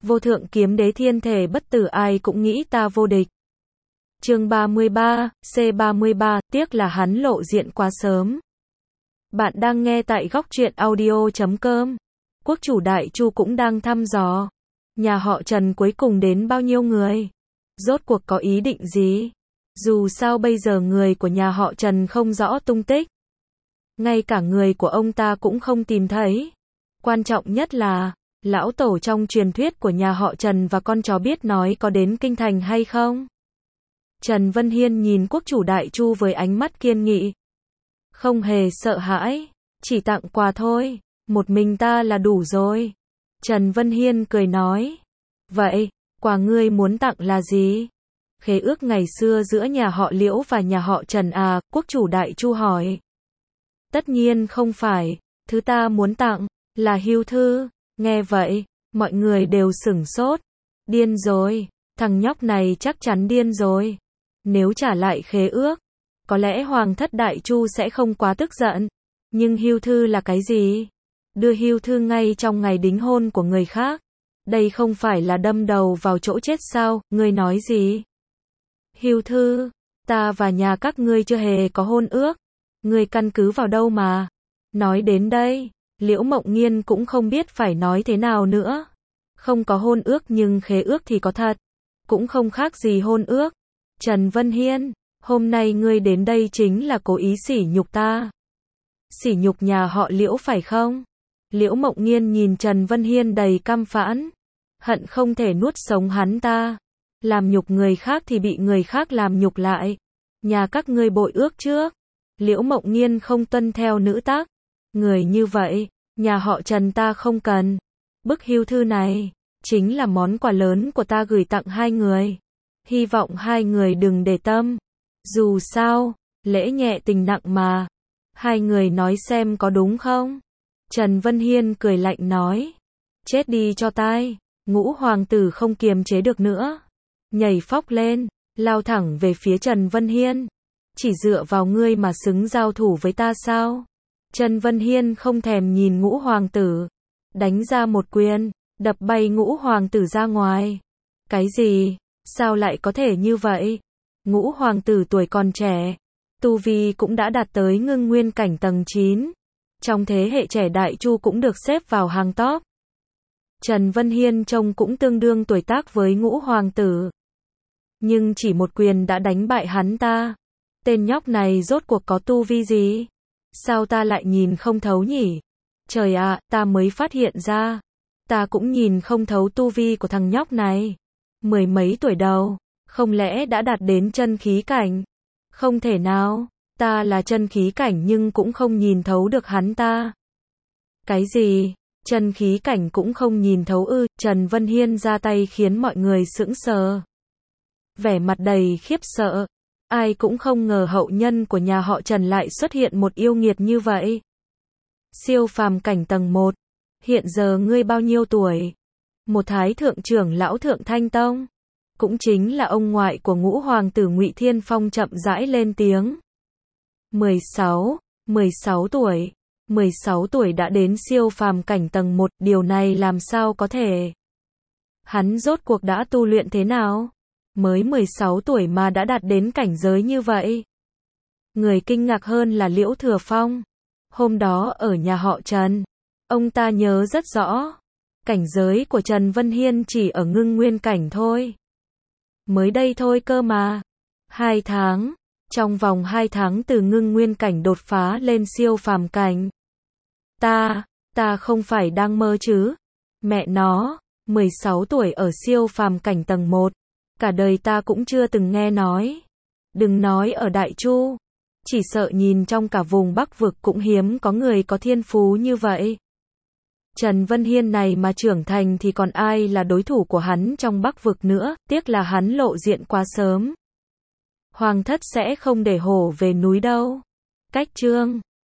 Vô thượng kiếm đế thiên thể bất tử, ai cũng nghĩ ta vô địch. Chương 33, C33, tiếc là hắn lộ diện quá sớm. Bạn đang nghe tại góc truyện audio.com. Quốc chủ Đại Chu cũng đang thăm dò. Nhà họ Trần cuối cùng đến bao nhiêu người? Rốt cuộc có ý định gì? Dù sao bây giờ người của nhà họ Trần không rõ tung tích. Ngay cả người của ông ta cũng không tìm thấy. Quan trọng nhất là, lão tổ trong truyền thuyết của nhà họ Trần và con chó biết nói có đến kinh thành hay không? Trần Vân Hiên nhìn quốc chủ Đại Chu với ánh mắt kiên nghị. Không hề sợ hãi, chỉ tặng quà thôi, một mình ta là đủ rồi. Trần Vân Hiên cười nói. Vậy, quà ngươi muốn tặng là gì? Khế ước ngày xưa giữa nhà họ Liễu và nhà họ Trần à, quốc chủ Đại Chu hỏi. Tất nhiên không phải, thứ ta muốn tặng là hưu thư. Nghe vậy, mọi người đều sửng sốt. Điên rồi, thằng nhóc này chắc chắn điên rồi. Nếu trả lại khế ước, có lẽ Hoàng thất Đại Chu sẽ không quá tức giận. Nhưng hưu thư là cái gì? Đưa hưu thư ngay trong ngày đính hôn của người khác. Đây không phải là đâm đầu vào chỗ chết sao? Ngươi nói gì? Hưu thư, ta và nhà các ngươi chưa hề có hôn ước. Ngươi căn cứ vào đâu mà? Nói đến đây, Liễu Mộng Nghiên cũng không biết phải nói thế nào nữa. Không có hôn ước nhưng khế ước thì có thật. Cũng không khác gì hôn ước. Trần Vân Hiên, hôm nay ngươi đến đây chính là cố ý sỉ nhục ta. Sỉ nhục nhà họ Liễu phải không? Liễu Mộng Nghiên nhìn Trần Vân Hiên đầy căm phẫn. Hận không thể nuốt sống hắn ta. Làm nhục người khác thì bị người khác làm nhục lại. Nhà các ngươi bội ước trước. Liễu Mộng Nghiên không tuân theo nữ tắc. Người như vậy, nhà họ Trần ta không cần. Bức hưu thư này, chính là món quà lớn của ta gửi tặng hai người. Hy vọng hai người đừng để tâm. Dù sao, lễ nhẹ tình nặng mà. Hai người nói xem có đúng không? Trần Vân Hiên cười lạnh nói. Chết đi cho tai. Ngũ hoàng tử không kiềm chế được nữa. Nhảy phóc lên, lao thẳng về phía Trần Vân Hiên. Chỉ dựa vào ngươi mà xứng giao thủ với ta sao? Trần Vân Hiên không thèm nhìn ngũ hoàng tử. Đánh ra một quyền, đập bay ngũ hoàng tử ra ngoài. Cái gì? Sao lại có thể như vậy? Ngũ hoàng tử tuổi còn trẻ. Tu vi cũng đã đạt tới ngưng nguyên cảnh tầng 9. Trong thế hệ trẻ Đại Chu cũng được xếp vào hàng top. Trần Vân Hiên trông cũng tương đương tuổi tác với ngũ hoàng tử. Nhưng chỉ một quyền đã đánh bại hắn ta. Tên nhóc này rốt cuộc có tu vi gì? Sao ta lại nhìn không thấu nhỉ? Trời ạ, ta mới phát hiện ra. Ta cũng nhìn không thấu tu vi của thằng nhóc này. Mười mấy tuổi đầu, không lẽ đã đạt đến chân khí cảnh? Không thể nào, ta là chân khí cảnh nhưng cũng không nhìn thấu được hắn ta. Cái gì? Chân khí cảnh cũng không nhìn thấu ư? Trần Vân Hiên ra tay khiến mọi người sững sờ. Vẻ mặt đầy khiếp sợ. Ai cũng không ngờ hậu nhân của nhà họ Trần lại xuất hiện một yêu nghiệt như vậy. Siêu phàm cảnh tầng 1. Hiện giờ ngươi bao nhiêu tuổi? Một thái thượng trưởng lão Thượng Thanh Tông. Cũng chính là ông ngoại của ngũ hoàng tử Ngụy Thiên Phong chậm rãi lên tiếng. 16 tuổi. 16 tuổi đã đến siêu phàm cảnh tầng 1, điều này làm sao có thể? Hắn rốt cuộc đã tu luyện thế nào? Mới 16 tuổi mà đã đạt đến cảnh giới như vậy. Người kinh ngạc hơn là Liễu Thừa Phong. Hôm đó ở nhà họ Trần, ông ta nhớ rất rõ. Cảnh giới của Trần Vân Hiên chỉ ở ngưng nguyên cảnh thôi. Mới đây thôi cơ mà. 2 tháng. Trong vòng 2 tháng từ ngưng nguyên cảnh đột phá lên siêu phàm cảnh. Ta không phải đang mơ chứ? Mẹ nó, 16 tuổi ở siêu phàm cảnh tầng 1. Cả đời ta cũng chưa từng nghe nói. Đừng nói ở Đại Chu. Chỉ sợ nhìn trong cả vùng Bắc vực cũng hiếm có người có thiên phú như vậy. Trần Vân Hiên này mà trưởng thành thì còn ai là đối thủ của hắn trong Bắc vực nữa, tiếc là hắn lộ diện quá sớm. Hoàng thất sẽ không để hổ về núi đâu. Cách chương